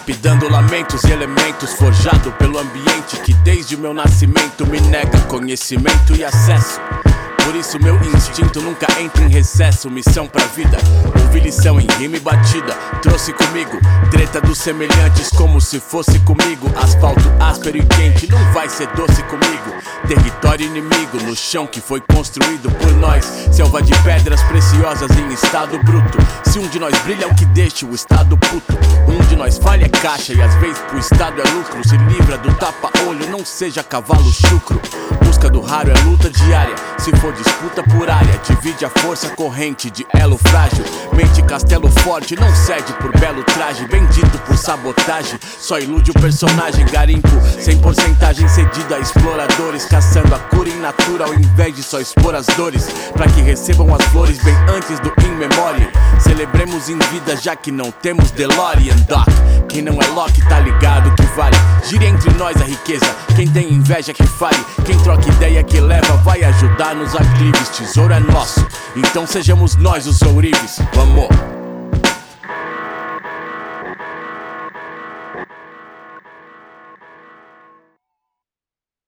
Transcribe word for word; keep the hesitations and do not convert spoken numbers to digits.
lapidando lamentos e elementos, forjado pelo ambiente que desde o meu nascimento me nega conhecimento e acesso. Por isso meu instinto nunca entra em recesso. Missão pra vida, ouvir lição em rima e batida. Trouxe comigo treta dos semelhantes como se fosse comigo. Asfalto áspero e quente não vai ser doce comigo. Território inimigo no chão que foi construído por nós. Selva de pedras preciosas em estado bruto. Se um de nós brilha é o que deixa o estado puto. Um de nós falha é caixa e às vezes pro estado é lucro. Se livra do tapa-olho, não seja cavalo chucro. Busca do raro é luta diária. Se for disputa por área, divide a força corrente de elo frágil. Mente castelo forte, não cede por belo traje. Bendito por sabotagem, só ilude o personagem. Garimpo sem porcentagem cedida a exploradores, caçando a cura in natura ao invés de só expor as dores, pra que recebam as flores bem antes do in memoriam. Celebremos em vida já que não temos DeLorean, Doc. Quem não é Loki tá ligado que vale. Gire entre nós a riqueza, quem tem inveja que fale. Quem troca ideia que leva vai ajudar nos aclives. Tesouro é nosso, então sejamos nós os ourives. Vamos!